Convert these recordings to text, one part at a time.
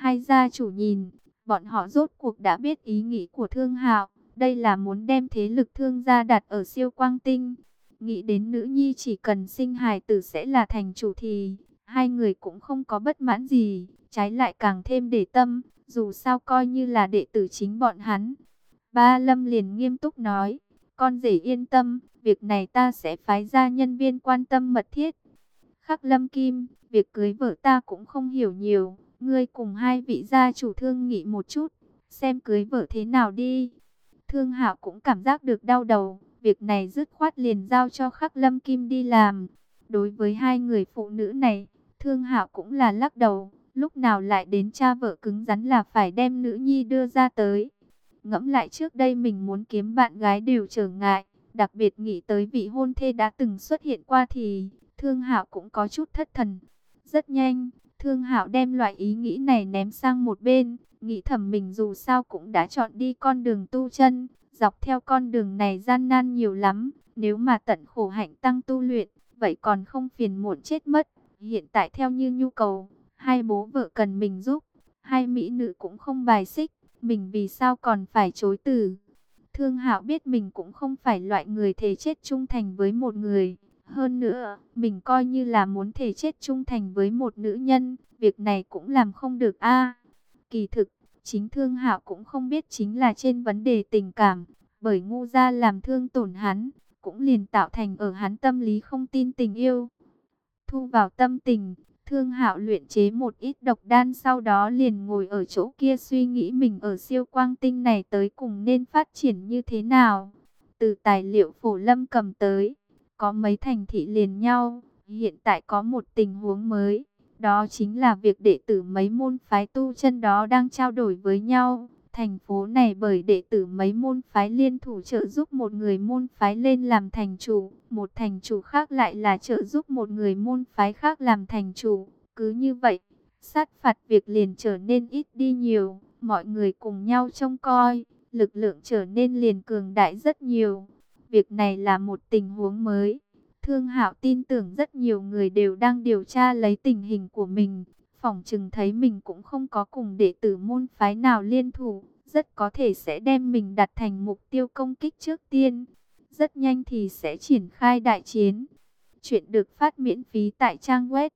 Hai gia chủ nhìn, bọn họ rốt cuộc đã biết ý nghĩ của Thương Hạo, đây là muốn đem thế lực Thương gia đặt ở Siêu Quang Tinh. Nghĩ đến nữ nhi chỉ cần sinh hài tử sẽ là thành chủ thì hai người cũng không có bất mãn gì, trái lại càng thêm để tâm, dù sao coi như là đệ tử chính bọn hắn. Ba Lâm liền nghiêm túc nói, con rể yên tâm, việc này ta sẽ phái ra nhân viên quan tâm mật thiết. Khắc Lâm Kim, việc cưới vợ ta cũng không hiểu nhiều, ngươi cùng hai vị gia chủ thương nghị một chút, xem cưới vợ thế nào đi. Thương Hạo cũng cảm giác được đau đầu, việc này dứt khoát liền giao cho Khắc Lâm Kim đi làm. Đối với hai người phụ nữ này, Thương Hạo cũng là lắc đầu, lúc nào lại đến cha vợ cứng rắn là phải đem nữ nhi đưa ra tới. Ngẫm lại trước đây mình muốn kiếm bạn gái đều trở ngại, đặc biệt nghĩ tới vị hôn thê đã từng xuất hiện qua thì Thương Hạo cũng có chút thất thần. Rất nhanh, Thương Hạo đem loại ý nghĩ này ném sang một bên, nghĩ thầm mình dù sao cũng đã chọn đi con đường tu chân, dọc theo con đường này gian nan nhiều lắm, nếu mà tận khổ hạnh tăng tu luyện, vậy còn không phiền muộn chết mất. Hiện tại theo như nhu cầu, hai bố vợ cần mình giúp, hai mỹ nữ cũng không bài xích, mình vì sao còn phải chối từ. Thương Hạo biết mình cũng không phải loại người thề chết trung thành với một người. Hơn nữa, mình coi như là muốn thề chết trung thành với một nữ nhân, việc này cũng làm không được a. Kỳ thực, chính Thương Hạo cũng không biết chính là trên vấn đề tình cảm, bởi ngu gia làm thương tổn hắn, cũng liền tạo thành ở hắn tâm lý không tin tình yêu. Thu vào tâm tình, Thương Hạo luyện chế một ít độc đan, sau đó liền ngồi ở chỗ kia suy nghĩ mình ở Siêu Quang Tinh này tới cùng nên phát triển như thế nào. Từ tài liệu Phổ Lâm cầm tới, có mấy thành thị liền nhau, hiện tại có một tình huống mới, đó chính là việc đệ tử mấy môn phái tu chân đó đang trao đổi với nhau. Thành phố này bởi đệ tử mấy môn phái liên thủ trợ giúp một người môn phái lên làm thành chủ, một thành chủ khác lại là trợ giúp một người môn phái khác làm thành chủ. Cứ như vậy, sát phạt việc liền trở nên ít đi nhiều, mọi người cùng nhau trông coi, lực lượng trở nên liền cường đại rất nhiều. Việc này là một tình huống mới. Thương Hạo tin tưởng rất nhiều người đều đang điều tra lấy tình hình của mình. Phỏng chừng thấy mình cũng không có cùng đệ tử môn phái nào liên thủ, rất có thể sẽ đem mình đặt thành mục tiêu công kích trước tiên. Rất nhanh thì sẽ triển khai đại chiến. Chuyện được phát miễn phí tại trang web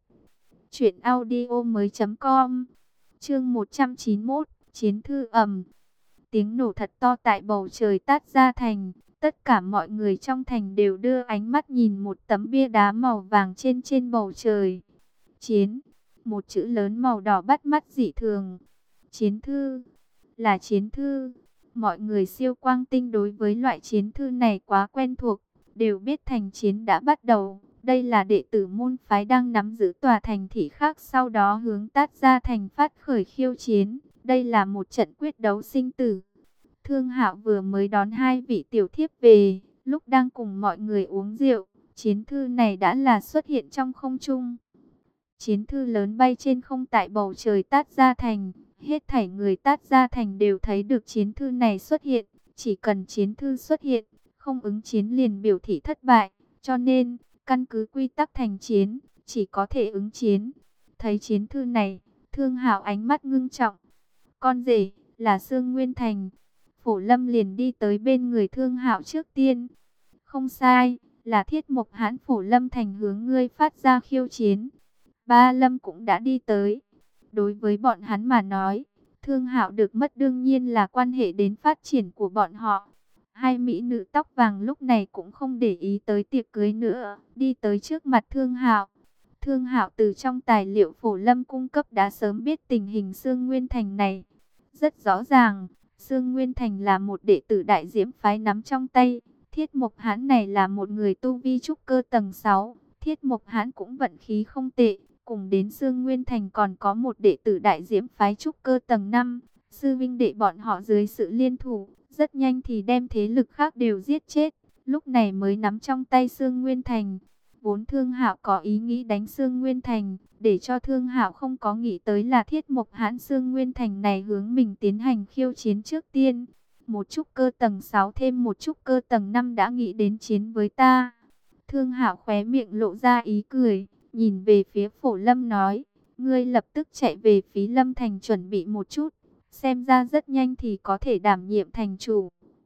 truyệnaudiomoi.com. Chương 191, chiến thư ầm. Tiếng nổ thật to tại bầu trời Tát Gia thành. Tất cả mọi người trong thành đều đưa ánh mắt nhìn một tấm bia đá màu vàng trên trên bầu trời. Chiến, một chữ lớn màu đỏ bắt mắt dị thường. Chiến thư, là chiến thư. Mọi người Siêu Quang Tinh đối với loại chiến thư này quá quen thuộc, đều biết thành chiến đã bắt đầu. Đây là đệ tử môn phái đang nắm giữ tòa thành thị khác, sau đó hướng Tát Gia thành phát khởi khiêu chiến. Đây là một trận quyết đấu sinh tử. Thương Hạo vừa mới đón hai vị tiểu thiếp về, lúc đang cùng mọi người uống rượu, chiến thư này đã là xuất hiện trong không trung. Chiến thư lớn bay trên không tại bầu trời Tát Gia thành, hết thảy người Tát Gia thành đều thấy được chiến thư này xuất hiện, chỉ cần chiến thư xuất hiện, không ứng chiến liền biểu thị thất bại, cho nên, căn cứ quy tắc thành chiến, chỉ có thể ứng chiến. Thấy chiến thư này, Thương Hạo ánh mắt ngưng trọng. Con rể, là Sương Nguyên Thành. Phổ Lâm liền đi tới bên người Thương Hạo trước tiên. Không sai, là Thiết Mộc Hãn Phổ Lâm Thành hướng ngươi phát ra khiêu chiến. Ba Lâm cũng đã đi tới. Đối với bọn hắn mà nói, Thương Hạo được mất đương nhiên là quan hệ đến phát triển của bọn họ. Hai mỹ nữ tóc vàng lúc này cũng không để ý tới tiệc cưới nữa, đi tới trước mặt Thương Hạo. Thương Hạo từ trong tài liệu Phổ Lâm cung cấp đã sớm biết tình hình Sương Nguyên Thành này. Rất rõ ràng, Sương Nguyên Thành là một đệ tử Đại Diễm phái nắm trong tay. Thiết Mộc Hãn này là một người tu vi trúc cơ tầng 6. Thiết Mộc Hãn cũng vận khí không tệ. Cùng đến Sương Nguyên Thành còn có một đệ tử Đại Diễm phái trúc cơ tầng 5. Sư vinh đệ bọn họ dưới sự liên thủ, rất nhanh thì đem thế lực khác đều giết chết. Lúc này mới nắm trong tay Sương Nguyên Thành. Vốn Thương Hạo có ý nghĩ đánh Sương Nguyên Thành, để cho Thương Hạo không có nghĩ tới là Thiết Mộc Hãn Sương Nguyên Thành này hướng mình tiến hành khiêu chiến trước tiên. Một trúc cơ tầng 6 thêm một trúc cơ tầng 5 đã nghĩ đến chiến với ta. Thương Hạo khóe miệng lộ ra ý cười, nhìn về phía Phổ Lâm nói, ngươi lập tức chạy về Phí Lâm Thành chuẩn bị một chút, xem ra rất nhanh thì có thể đảm nhiệm thành chủ.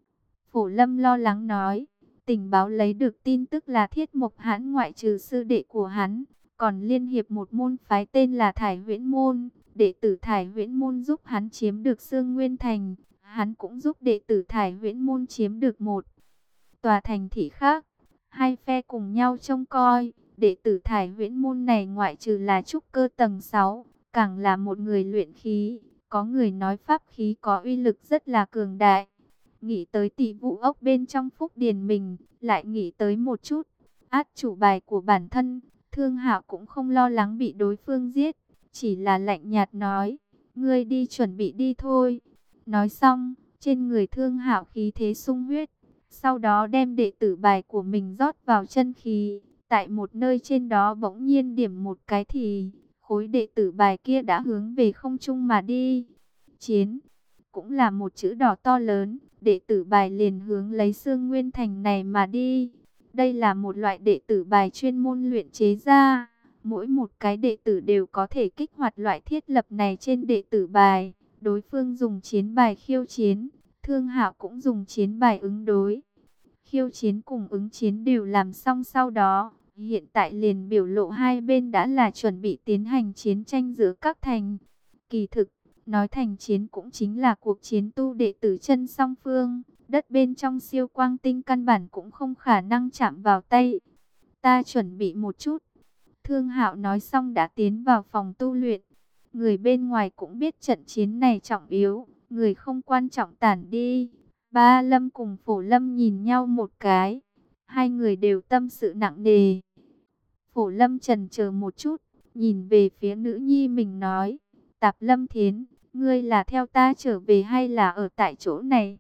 Phổ Lâm lo lắng nói, tình báo lấy được tin tức là Thiết Mộc Hãn ngoại trừ sư đệ của hắn, còn liên hiệp một môn phái tên là Thải Huyễn Môn, đệ tử Thải Huyễn Môn giúp hắn chiếm được Sương Nguyên Thành, hắn cũng giúp đệ tử Thải Huyễn Môn chiếm được một tòa thành thị khác. Hai phe cùng nhau trông coi, đệ tử Thải Huyễn Môn này ngoại trừ là trúc cơ tầng 6, càng là một người luyện khí, có người nói pháp khí có uy lực rất là cường đại. Nghĩ tới tỷ vụ ốc bên trong phúc điền mình, lại nghĩ tới một chút át chủ bài của bản thân, Thương Hạo cũng không lo lắng bị đối phương giết, chỉ là lạnh nhạt nói, ngươi đi chuẩn bị đi thôi. Nói xong, trên người Thương Hạo khí thế sung huyết, sau đó đem đệ tử bài của mình rót vào chân khí, tại một nơi trên đó bỗng nhiên điểm một cái thì khối đệ tử bài kia đã hướng về không trung mà đi. Chiến cũng là một chữ đỏ to lớn, đệ tử bài liền hướng lấy Sương Nguyên Thành này mà đi. Đây là một loại đệ tử bài chuyên môn luyện chế ra, mỗi một cái đệ tử đều có thể kích hoạt loại thiết lập này trên đệ tử bài. Đối phương dùng chiến bài khiêu chiến, Thương Hạo cũng dùng chiến bài ứng đối. Khiêu chiến cùng ứng chiến đều làm xong sau đó, hiện tại liền biểu lộ hai bên đã là chuẩn bị tiến hành chiến tranh giữa các thành. Kỳ thực, nói thành chiến cũng chính là cuộc chiến tu đệ tử chân song phương, đất bên trong siêu quang tinh căn bản cũng không khả năng chạm vào tay. Ta chuẩn bị một chút. Thương Hạo nói xong đã tiến vào phòng tu luyện. Người bên ngoài cũng biết trận chiến này trọng yếu, người không quan trọng tản đi. Ba Lâm cùng Phổ Lâm nhìn nhau một cái, hai người đều tâm sự nặng nề. Phổ Lâm chần chờ một chút, nhìn về phía nữ nhi mình nói, Tạp Lâm Thiến, ngươi là theo ta trở về hay là ở tại chỗ này?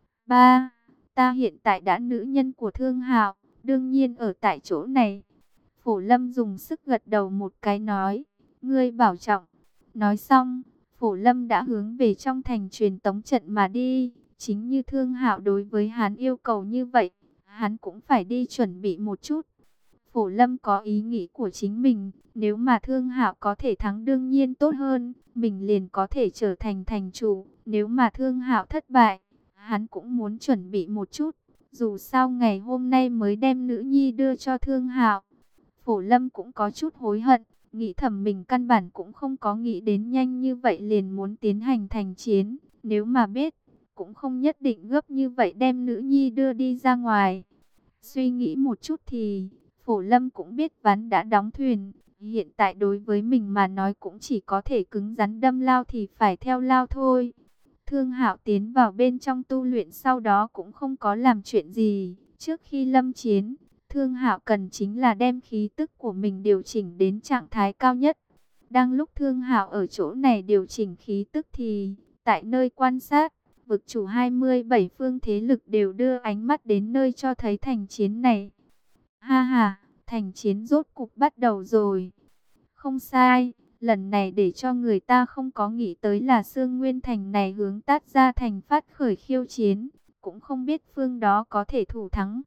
Ba, ta hiện tại đã nữ nhân của Thương Hạo, đương nhiên ở tại chỗ này. Phổ Lâm dùng sức gật đầu một cái nói, ngươi bảo trọng. Nói xong, Phổ Lâm đã hướng về trong thành truyền tống trận mà đi. Chính như Thương Hạo đối với hắn yêu cầu như vậy, hắn cũng phải đi chuẩn bị một chút. Phổ Lâm có ý nghĩ của chính mình, nếu mà Thương Hạo có thể thắng đương nhiên tốt hơn, mình liền có thể trở thành thành chủ. Nếu mà Thương Hạo thất bại, hắn cũng muốn chuẩn bị một chút, dù sao ngày hôm nay mới đem nữ nhi đưa cho Thương Hạo. Phổ Lâm cũng có chút hối hận, nghĩ thầm mình căn bản cũng không có nghĩ đến nhanh như vậy liền muốn tiến hành thành chiến, nếu mà biết, cũng không nhất định gấp như vậy đem nữ nhi đưa đi ra ngoài. Suy nghĩ một chút thì, Phổ Lâm cũng biết ván đã đóng thuyền, hiện tại đối với mình mà nói cũng chỉ có thể cứng rắn đâm lao thì phải theo lao thôi. Thương Hạo tiến vào bên trong tu luyện sau đó cũng không có làm chuyện gì, trước khi lâm chiến, Thương Hạo cần chính là đem khí tức của mình điều chỉnh đến trạng thái cao nhất. Đang lúc Thương Hạo ở chỗ này điều chỉnh khí tức thì, tại nơi quan sát, vực chủ 27 phương thế lực đều đưa ánh mắt đến nơi cho thấy thành chiến này. Ha ha, thành chiến rốt cục bắt đầu rồi. Không sai, lần này để cho người ta không có nghĩ tới là Sương Nguyên Thành này hướng Tát Gia Thành phát khởi khiêu chiến, cũng không biết phương đó có thể thủ thắng.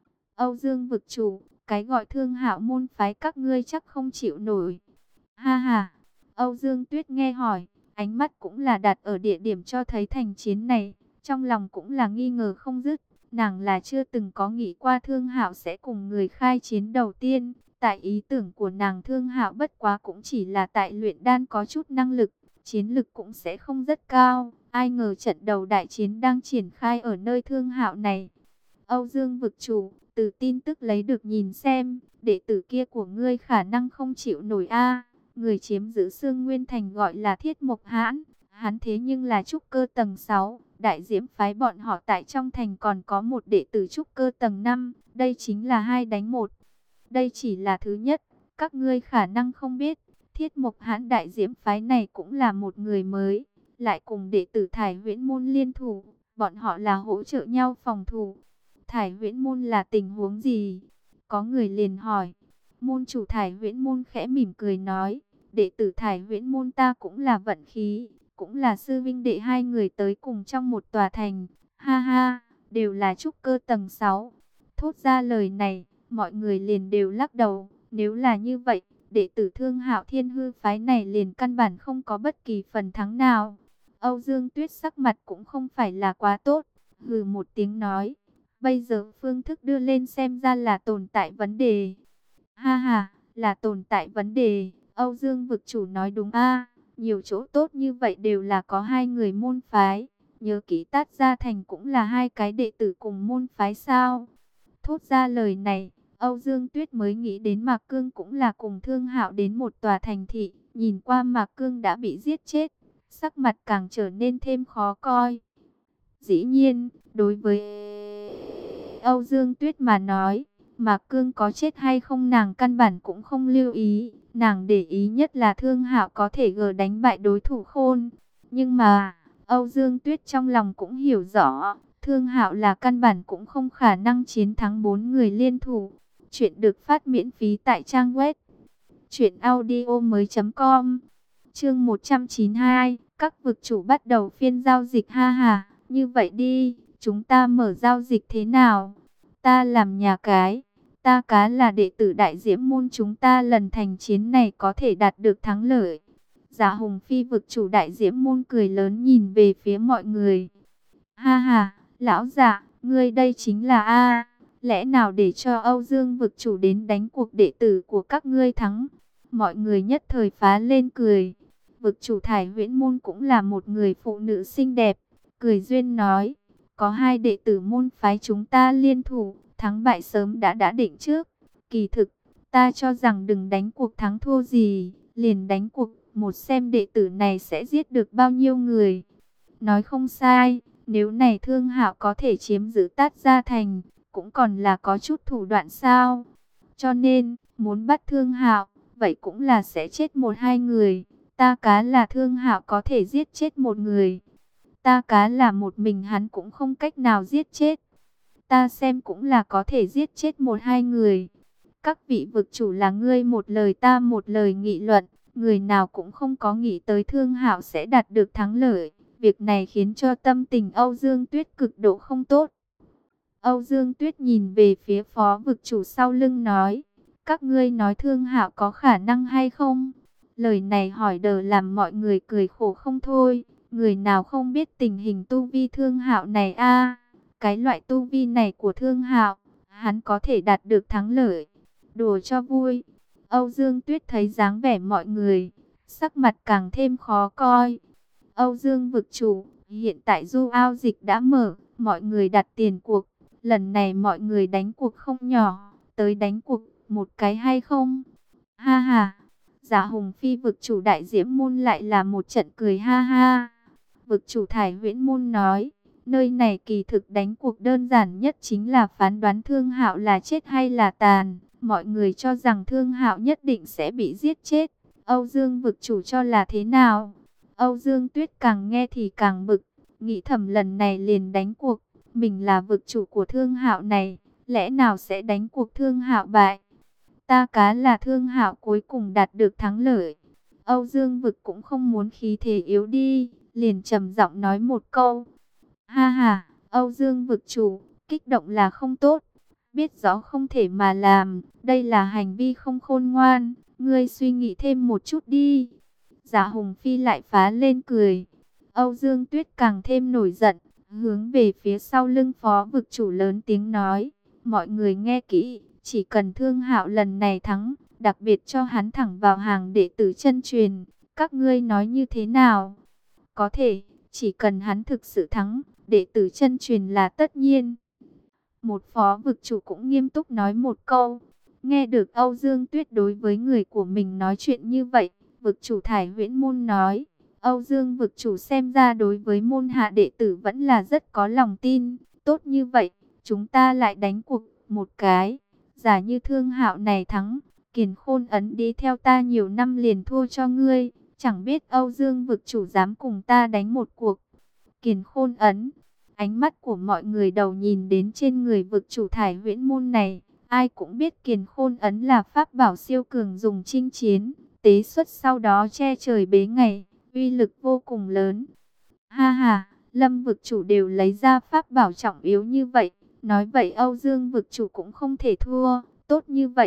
Âu Dương vực chủ, cái gọi Thương Hạo môn phái các ngươi chắc không chịu nổi. Ha ha, Âu Dương Tuyết nghe hỏi, ánh mắt cũng là đặt ở địa điểm cho thấy thành chiến này, trong lòng cũng là nghi ngờ không dứt. Nàng là chưa từng có nghĩ qua Thương Hạo sẽ cùng người khai chiến đầu tiên. Tại ý tưởng của nàng, Thương Hạo bất quá cũng chỉ là tại luyện đan có chút năng lực, chiến lực cũng sẽ không rất cao. Ai ngờ trận đầu đại chiến đang triển khai ở nơi Thương Hạo này. Âu Dương vực chủ, từ tin tức lấy được nhìn xem, đệ tử kia của ngươi khả năng không chịu nổi a. Người chiếm giữ Sương Nguyên Thành gọi là Thiết Mộc Hãn, hắn thế nhưng là trúc cơ tầng 6, đại diễm phái bọn họ tại trong thành còn có một đệ tử trúc cơ tầng 5, đây chính là 2 đánh 1. Đây chỉ là thứ nhất, các ngươi khả năng không biết, Thiết Mộc Hãn đại diễm phái này cũng là một người mới, lại cùng đệ tử Thải Huyễn Môn liên thủ, bọn họ là hỗ trợ nhau phòng thủ. Thải Huyễn Môn là tình huống gì? Có người liền hỏi. Môn chủ Thải Huyễn Môn khẽ mỉm cười nói, đệ tử Thải Huyễn Môn ta cũng là vận khí, cũng là sư vinh đệ hai người tới cùng trong một tòa thành. Ha ha, đều là trúc cơ tầng 6. Thốt ra lời này, mọi người liền đều lắc đầu. Nếu là như vậy, đệ tử Thương Hạo Thiên Hư phái này liền căn bản không có bất kỳ phần thắng nào. Âu Dương Tuyết sắc mặt cũng không phải là quá tốt, hừ một tiếng nói, bây giờ phương thức đưa lên xem ra là tồn tại vấn đề. Ha ha, là tồn tại vấn đề, Âu Dương vực chủ nói đúng a, nhiều chỗ tốt như vậy đều là có hai người môn phái, nhớ kỹ Tát Gia Thành cũng là hai cái đệ tử cùng môn phái sao? Thốt ra lời này, Âu Dương Tuyết mới nghĩ đến Mạc Cương cũng là cùng Thương Hạo đến một tòa thành thị, nhìn qua Mạc Cương đã bị giết chết, sắc mặt càng trở nên thêm khó coi. Dĩ nhiên, đối với Âu Dương Tuyết mà nói, Mạc Cương có chết hay không nàng căn bản cũng không lưu ý, nàng để ý nhất là Thương Hạo có thể đánh bại đối thủ Khôn. Nhưng mà, Âu Dương Tuyết trong lòng cũng hiểu rõ, Thương Hạo là căn bản cũng không khả năng chiến thắng 4 người liên thủ. Chuyện được phát miễn phí tại trang web truyệnaudiomoi.com. Chương 192, các vực chủ bắt đầu phiên giao dịch ha ha, như vậy đi, chúng ta mở giao dịch thế nào? Ta làm nhà cái, ta cá là đệ tử Đại Diễm môn, chúng ta lần thành chiến này có thể đạt được thắng lợi. Dạ Hùng Phi vực chủ Đại Diễm môn cười lớn nhìn về phía mọi người. Ha ha, lão dạ, ngươi đây chính là a, lẽ nào để cho Âu Dương vực chủ đến đánh cuộc đệ tử của các ngươi thắng? Mọi người nhất thời phá lên cười. Vực chủ Thải Huyễn môn cũng là một người phụ nữ xinh đẹp, cười duyên nói, có hai đệ tử môn phái chúng ta liên thủ, thắng bại sớm đã định trước. Kỳ thực, ta cho rằng đừng đánh cuộc thắng thua gì, liền đánh cuộc một xem đệ tử này sẽ giết được bao nhiêu người. Nói không sai, nếu này Thương Hạo có thể chiếm giữ Tát Gia Thành, cũng còn là có chút thủ đoạn sao. Cho nên, muốn bắt Thương Hạo, vậy cũng là sẽ chết một hai người. Ta cá là Thương Hạo có thể giết chết một người. Ta cá là một mình hắn cũng không cách nào giết chết. Ta xem cũng là có thể giết chết một hai người. Các vị vực chủ là ngươi một lời ta một lời nghị luận, người nào cũng không có nghĩ tới Thương Hạo sẽ đạt được thắng lợi. Việc này khiến cho tâm tình Âu Dương Tuyết cực độ không tốt. Âu Dương Tuyết nhìn về phía phó vực chủ sau lưng nói, các ngươi nói Thương Hạo có khả năng hay không? Lời này hỏi đờ làm mọi người cười khổ không thôi. Người nào không biết tình hình tu vi Thương Hạo này a? Cái loại tu vi này của Thương Hạo, hắn có thể đạt được thắng lợi. Đùa cho vui. Âu Dương Tuyết thấy dáng vẻ mọi người, sắc mặt càng thêm khó coi. Âu Dương vực chủ, hiện tại du ao dịch đã mở, mọi người đặt tiền cuộc. Lần này mọi người đánh cuộc không nhỏ, tới đánh cuộc một cái hay không? Ha ha, Dạ Hùng Phi vực chủ Đại Diễm môn lại là một trận cười ha ha. Vực chủ Thải Huyễn môn nói, nơi này kỳ thực đánh cuộc đơn giản nhất chính là phán đoán Thương Hạo là chết hay là tàn. Mọi người cho rằng Thương Hạo nhất định sẽ bị giết chết. Âu Dương vực chủ cho là thế nào? Âu Dương Tuyết càng nghe thì càng bực, nghĩ thầm lần này liền đánh cuộc, mình là vực chủ của Thương Hạo này, lẽ nào sẽ đánh cuộc Thương Hạo bại? Ta cá là Thương Hạo cuối cùng đạt được thắng lợi. Âu Dương vực cũng không muốn khí thế yếu đi, liền trầm giọng nói một câu. Ha ha, Âu Dương vực chủ, kích động là không tốt, biết rõ không thể mà làm, đây là hành vi không khôn ngoan, ngươi suy nghĩ thêm một chút đi. Dạ Hùng Phi lại phá lên cười. Âu Dương Tuyết càng thêm nổi giận, hướng về phía sau lưng phó vực chủ lớn tiếng nói, mọi người nghe kỹ, chỉ cần Thương Hạo lần này thắng, đặc biệt cho hắn thẳng vào hàng đệ tử chân truyền, các ngươi nói như thế nào? Có thể, chỉ cần hắn thực sự thắng, đệ tử chân truyền là tất nhiên. Một phó vực chủ cũng nghiêm túc nói một câu. Nghe được Âu Dương Tuyết đối với người của mình nói chuyện như vậy, vực chủ Thải Huyễn môn nói, Âu Dương vực chủ xem ra đối với môn hạ đệ tử vẫn là rất có lòng tin. Tốt như vậy, chúng ta lại đánh cuộc một cái. Giả như Thương Hạo này thắng, Kiền Khôn Ấn đi theo ta nhiều năm liền thua cho ngươi. Chẳng biết Âu Dương vực chủ dám cùng ta đánh một cuộc. Kiền Khôn Ấn. Ánh mắt của mọi người đầu nhìn đến trên người vực chủ Thải Huyễn môn này. Ai cũng biết Kiền Khôn Ấn là pháp bảo siêu cường dùng chinh chiến. Tế xuất sau đó che trời bế ngày. Uy lực vô cùng lớn. Ha ha, Lâm vực chủ đều lấy ra pháp bảo trọng yếu như vậy. Nói vậy Âu Dương vực chủ cũng không thể thua. Tốt như vậy,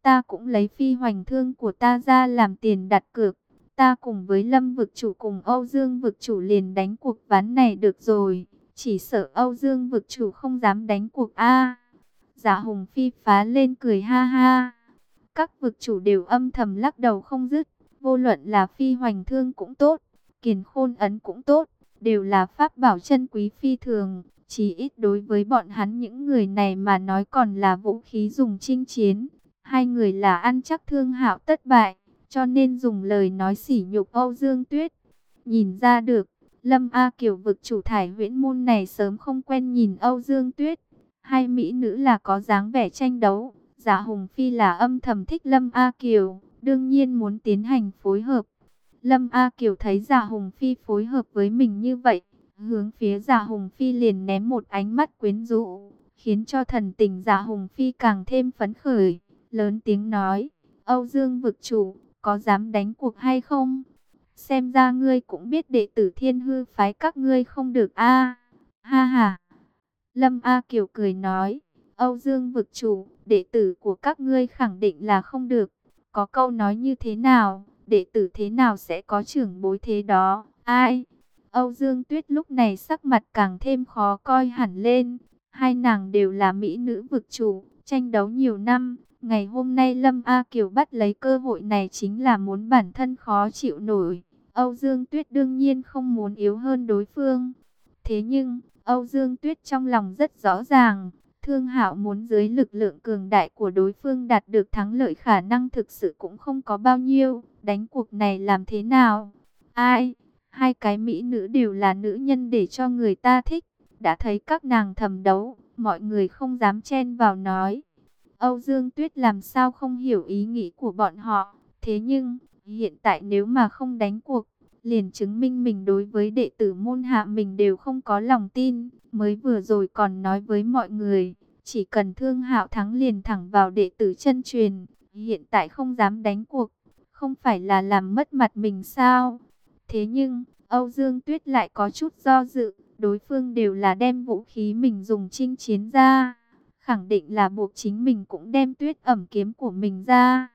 Ta cũng lấy phi hoành thương của ta ra làm tiền đặt cược. Ta cùng với Lâm vực chủ cùng Âu Dương vực chủ liền đánh cuộc ván này được rồi. Chỉ sợ Âu Dương vực chủ không dám đánh cuộc a. Dạ Hùng Phi phá lên cười ha ha. Các vực chủ đều âm thầm lắc đầu không dứt. Vô luận là phi hoành thương cũng tốt, kiền khôn ấn cũng tốt, đều là pháp bảo chân quý phi thường. Chỉ ít đối với bọn hắn những người này mà nói còn là vũ khí dùng chinh chiến. Hai người là ăn chắc Thương Hạo tất bại, cho nên dùng lời nói sỉ nhục Âu Dương Tuyết. Nhìn ra được, Lâm A Kiều vực chủ Thải Huyễn môn này sớm không quen nhìn Âu Dương Tuyết. Hai mỹ nữ là có dáng vẻ tranh đấu. Dạ Hùng Phi là âm thầm thích Lâm A Kiều, đương nhiên muốn tiến hành phối hợp. Lâm A Kiều thấy Dạ Hùng Phi phối hợp với mình như vậy, hướng phía Dạ Hùng Phi liền ném một ánh mắt quyến rũ, khiến cho thần tình Dạ Hùng Phi càng thêm phấn khởi, lớn tiếng nói: Âu Dương vực chủ, có dám đánh cuộc hay không? Xem ra ngươi cũng biết đệ tử Thiên Hư phái các ngươi không được a. Ha ha. Lâm A Kiều cười nói: Âu Dương vực chủ, đệ tử của các ngươi khẳng định là không được. Có câu nói như thế nào, đệ tử thế nào sẽ có trưởng bối thế đó. Ai? Âu Dương Tuyết lúc này sắc mặt càng thêm khó coi hẳn lên. Hai nàng đều là mỹ nữ vực chủ, tranh đấu nhiều năm. Ngày hôm nay Lâm A Kiều bắt lấy cơ hội này chính là muốn bản thân khó chịu nổi. Âu Dương Tuyết đương nhiên không muốn yếu hơn đối phương. Thế nhưng, Âu Dương Tuyết trong lòng rất rõ ràng, Thương Hạo muốn dưới lực lượng cường đại của đối phương đạt được thắng lợi khả năng thực sự cũng không có bao nhiêu. Đánh cuộc này làm thế nào? Ai? Hai cái mỹ nữ đều là nữ nhân để cho người ta thích. Đã thấy các nàng thầm đấu, mọi người không dám chen vào nói. Âu Dương Tuyết làm sao không hiểu ý nghĩ của bọn họ. Thế nhưng, hiện tại nếu mà không đánh cuộc, liền chứng minh mình đối với đệ tử môn hạ mình đều không có lòng tin. Mới vừa rồi còn nói với mọi người, chỉ cần Thương Hạo thắng liền thẳng vào đệ tử chân truyền. Hiện tại không dám đánh cuộc, không phải là làm mất mặt mình sao? Thế nhưng, Âu Dương Tuyết lại có chút do dự. Đối phương đều là đem vũ khí mình dùng chinh chiến ra, khẳng định là buộc chính mình cũng đem Tuyết Ẩm kiếm của mình ra.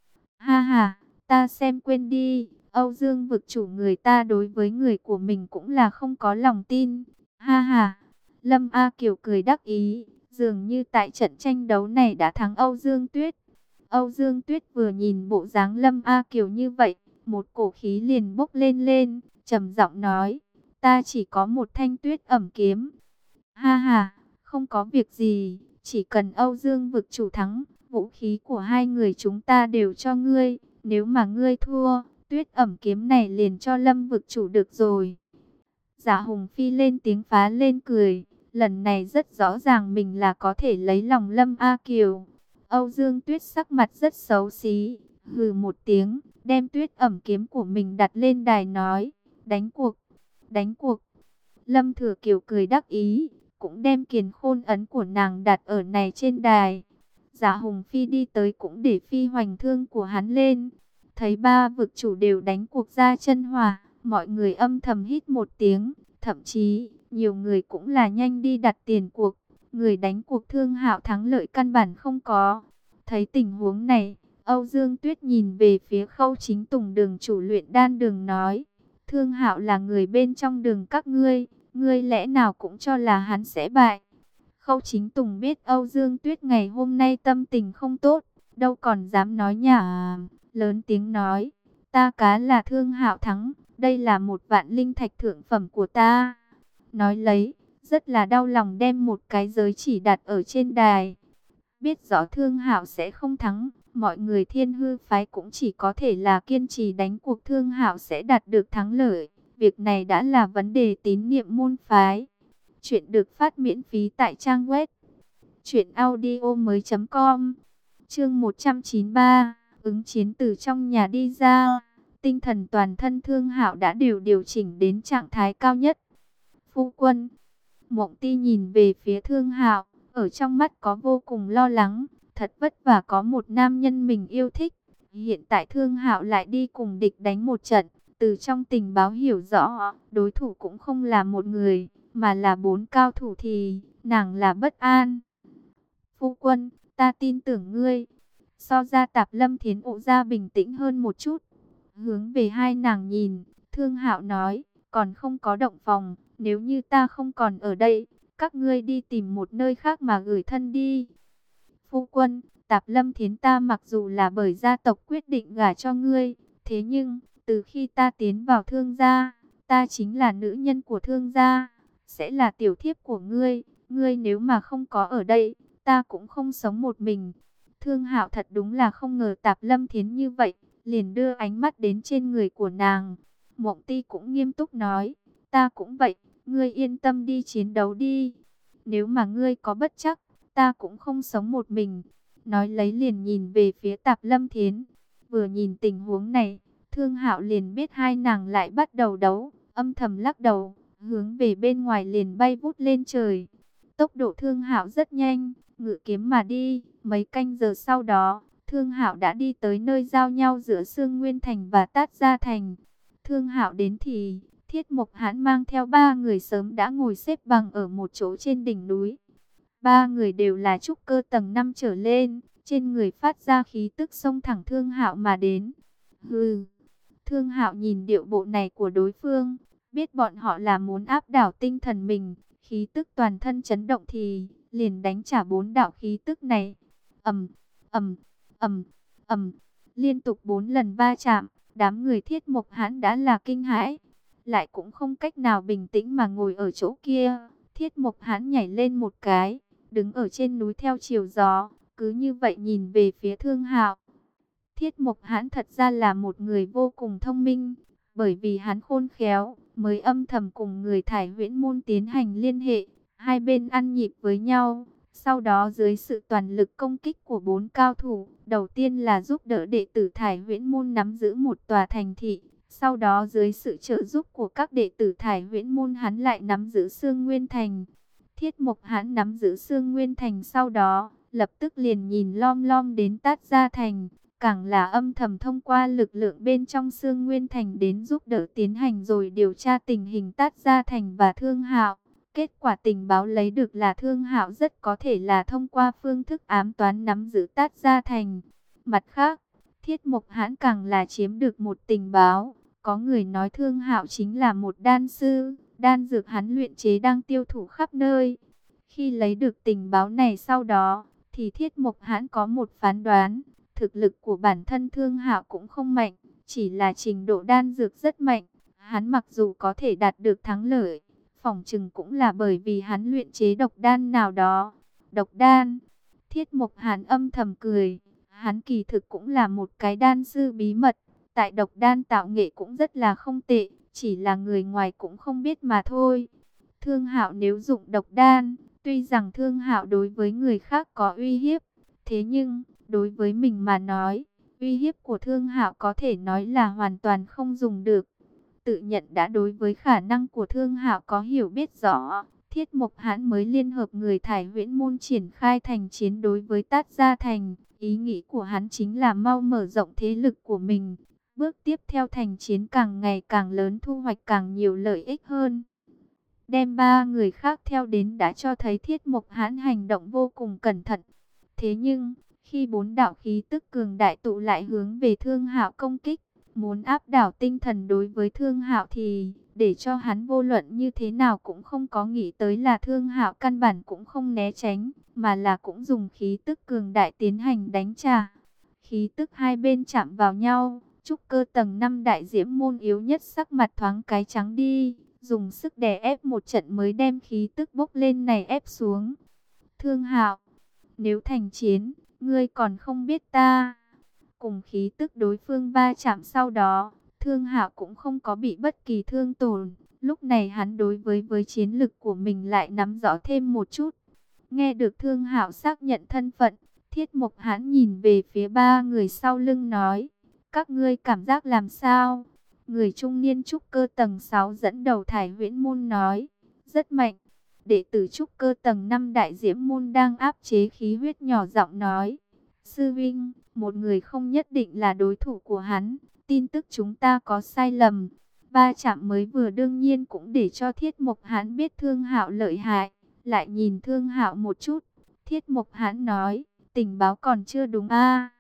Ha ha, ta xem quên đi. Âu Dương vực chủ người ta đối với người của mình cũng là không có lòng tin. Ha ha, Lâm A Kiều cười đắc ý, dường như tại trận tranh đấu này đã thắng Âu Dương Tuyết. Âu Dương Tuyết vừa nhìn bộ dáng Lâm A Kiều như vậy, một cổ khí liền bốc lên lên, trầm giọng nói: ta chỉ có một thanh Tuyết Ẩm kiếm. Ha ha, không có việc gì, chỉ cần Âu Dương vực chủ thắng, vũ khí của hai người chúng ta đều cho ngươi. Nếu mà ngươi thua, Tuyết Ẩm kiếm này liền cho Lâm vực chủ được rồi. Dạ Hùng Phi lên tiếng phá lên cười. Lần này rất rõ ràng mình là có thể lấy lòng Lâm A Kiều. Âu Dương Tuyết sắc mặt rất xấu xí, hừ một tiếng, đem Tuyết Ẩm kiếm của mình đặt lên đài nói: đánh cuộc, đánh cuộc. Lâm Thừa Kiều cười đắc ý, cũng đem kiền khôn ấn của nàng đặt ở này trên đài. Dạ Hùng Phi đi tới cũng để phi hoành thương của hắn lên. Thấy ba vực chủ đều đánh cuộc ra chân hòa, mọi người âm thầm hít một tiếng. Thậm chí, nhiều người cũng là nhanh đi đặt tiền cuộc. Người đánh cuộc Thương Hạo thắng lợi căn bản không có. Thấy tình huống này, Âu Dương Tuyết nhìn về phía Khâu Chính Tùng đường chủ luyện đan đường nói: Thương Hạo là người bên trong đường các ngươi, ngươi lẽ nào cũng cho là hắn sẽ bại. Khâu Chính Tùng biết Âu Dương Tuyết ngày hôm nay tâm tình không tốt, đâu còn dám nói nhả, lớn tiếng nói: ta cá là Thương Hạo thắng, đây là một vạn linh thạch thượng phẩm của ta. Nói lấy, rất là đau lòng đem một cái giới chỉ đặt ở trên đài. Biết rõ Thương Hạo sẽ không thắng, mọi người Thiên Hư phái cũng chỉ có thể là kiên trì đánh cuộc Thương Hạo sẽ đạt được thắng lợi. Việc này đã là vấn đề tín niệm môn phái. Chuyện được phát miễn phí tại trang web truyệnaudiomoi.com. Chương 193, ứng chiến từ trong nhà đi ra. Tinh thần toàn thân Thương Hạo đã đều điều chỉnh đến trạng thái cao nhất. Phu quân. Mộng Ti nhìn về phía Thương Hạo, ở trong mắt có vô cùng lo lắng. Thật vất vả có một nam nhân mình yêu thích, hiện tại Thương Hạo lại đi cùng địch đánh một trận. Từ trong tình báo hiểu rõ, đối thủ cũng không là một người, mà là 4 cao thủ thì nàng là bất an. Phu quân, ta tin tưởng ngươi. So ra Tạp Lâm Thiến ụ ra bình tĩnh hơn một chút. Hướng về hai nàng nhìn, Thương Hạo nói, còn không có động phòng, nếu như ta không còn ở đây, các ngươi đi tìm một nơi khác mà gửi thân đi. Phu quân, Tạp Lâm Thiến ta mặc dù là bởi gia tộc quyết định gả cho ngươi, thế nhưng, từ khi ta tiến vào Thương gia, ta chính là nữ nhân của Thương gia, sẽ là tiểu thiếp của ngươi. Ngươi nếu mà không có ở đây, ta cũng không sống một mình. Thương Hạo thật đúng là không ngờ Tạp Lâm Thiến như vậy, liền đưa ánh mắt đến trên người của nàng. Mộng Ti cũng nghiêm túc nói, ta cũng vậy, ngươi yên tâm đi chiến đấu đi. Nếu mà ngươi có bất trắc, ta cũng không sống một mình. Nói lấy liền nhìn về phía Tạp Lâm Thiến. Vừa nhìn tình huống này, Thương Hạo liền biết hai nàng lại bắt đầu đấu, âm thầm lắc đầu, hướng về bên ngoài liền bay vút lên trời. Tốc độ Thương Hạo rất nhanh, ngự kiếm mà đi. Mấy canh giờ sau đó, Thương Hạo đã đi tới nơi giao nhau giữa Sương Nguyên Thành và Tát Gia Thành. Thương Hạo đến thì Thiết Mộc Hãn mang theo ba người sớm đã ngồi xếp bằng ở một chỗ trên đỉnh núi. Ba người đều là trúc cơ tầng 5 trở lên, trên người phát ra khí tức xông thẳng Thương Hạo mà đến. Hừ. Thương Hạo nhìn điệu bộ này của đối phương, biết bọn họ là muốn áp đảo tinh thần mình, khí tức toàn thân chấn động thì liền đánh trả 4 đạo khí tức này. Ầm, ầm, ầm, ầm, liên tục 4 lần va chạm, đám người Thiết Mộc Hãn đã là kinh hãi, lại cũng không cách nào bình tĩnh mà ngồi ở chỗ kia. Thiết Mộc Hãn nhảy lên một cái, đứng ở trên núi theo chiều gió, cứ như vậy nhìn về phía Thương Hạo. Thiết Mộc Hãn thật ra là một người vô cùng thông minh, bởi vì hắn khôn khéo, mới âm thầm cùng người Thải Huyễn Môn tiến hành liên hệ, hai bên ăn nhịp với nhau. Sau đó dưới sự toàn lực công kích của 4 cao thủ, đầu tiên là giúp đỡ đệ tử Thải Huyễn Môn nắm giữ một tòa thành thị, sau đó dưới sự trợ giúp của các đệ tử Thải Huyễn Môn hắn lại nắm giữ Sương Nguyên Thành. Thiết Mộc Hãn nắm giữ Sương Nguyên Thành sau đó, lập tức liền nhìn lom lom đến Tát Gia Thành, càng là âm thầm thông qua lực lượng bên trong Sương Nguyên Thành đến giúp đỡ tiến hành rồi điều tra tình hình Tát Gia Thành và Thương Hạo. Kết quả tình báo lấy được là Thương Hạo rất có thể là thông qua phương thức ám toán nắm giữ Tát Gia Thành. Mặt khác, Thiết Mộc Hãn càng là chiếm được một tình báo, có người nói Thương Hạo chính là một đan sư, đan dược hắn luyện chế đang tiêu thụ khắp nơi. Khi lấy được tình báo này sau đó, thì Thiết Mộc Hãn có một phán đoán. Thực lực của bản thân Thương Hạo cũng không mạnh, chỉ là trình độ đan dược rất mạnh. Hắn mặc dù có thể đạt được thắng lợi, phỏng chừng cũng là bởi vì hắn luyện chế độc đan nào đó. Độc đan? Thiết Mộc Hãn âm thầm cười. Hắn kỳ thực cũng là một cái đan sư bí mật. Tại độc đan tạo nghệ cũng rất là không tệ, chỉ là người ngoài cũng không biết mà thôi. Thương Hạo nếu dụng độc đan, tuy rằng Thương Hạo đối với người khác có uy hiếp, thế nhưng đối với mình mà nói, uy hiếp của Thương Hạo có thể nói là hoàn toàn không dùng được. Tự nhận đã đối với khả năng của Thương Hạo có hiểu biết rõ, Thiết Mộc Hãn mới liên hợp người Thải Huyễn Môn triển khai thành chiến đối với Tát Gia Thành. Ý nghĩ của hắn chính là mau mở rộng thế lực của mình, bước tiếp theo thành chiến càng ngày càng lớn, thu hoạch càng nhiều lợi ích hơn. Đem ba người khác theo đến đã cho thấy Thiết Mộc Hãn hành động vô cùng cẩn thận. Thế nhưng, khi 4 đạo khí tức cường đại tụ lại hướng về Thương Hạo công kích, muốn áp đảo tinh thần đối với Thương Hạo thì, để cho hắn vô luận như thế nào cũng không có nghĩ tới là Thương Hạo căn bản cũng không né tránh, mà là cũng dùng khí tức cường đại tiến hành đánh trả. Khí tức hai bên chạm vào nhau, trúc cơ tầng 5 đại diễm môn yếu nhất sắc mặt thoáng cái trắng đi, dùng sức đè ép một trận mới đem khí tức bốc lên này ép xuống. Thương Hạo, nếu thành chiến, ngươi còn không biết ta. Cùng khí tức đối phương va chạm sau đó, Thương Hạo cũng không có bị bất kỳ thương tổn. Lúc này hắn đối với chiến lực của mình lại nắm rõ thêm một chút. Nghe được Thương Hạo xác nhận thân phận, Thiết Mộc Hãn nhìn về phía ba người sau lưng nói, các ngươi cảm giác làm sao? Người trung niên trúc cơ tầng 6 dẫn đầu Thải Huyễn Môn nói, rất mạnh. Đệ tử trúc cơ tầng 5 đại diễm môn đang áp chế khí huyết nhỏ giọng nói, sư vinh, một người không nhất định là đối thủ của hắn, tin tức chúng ta có sai lầm. Va chạm mới vừa đương nhiên cũng để cho Thiết Mộc Hãn biết Thương Hạo lợi hại, lại nhìn Thương Hạo một chút. Thiết Mộc Hãn nói, tình báo còn chưa đúng a.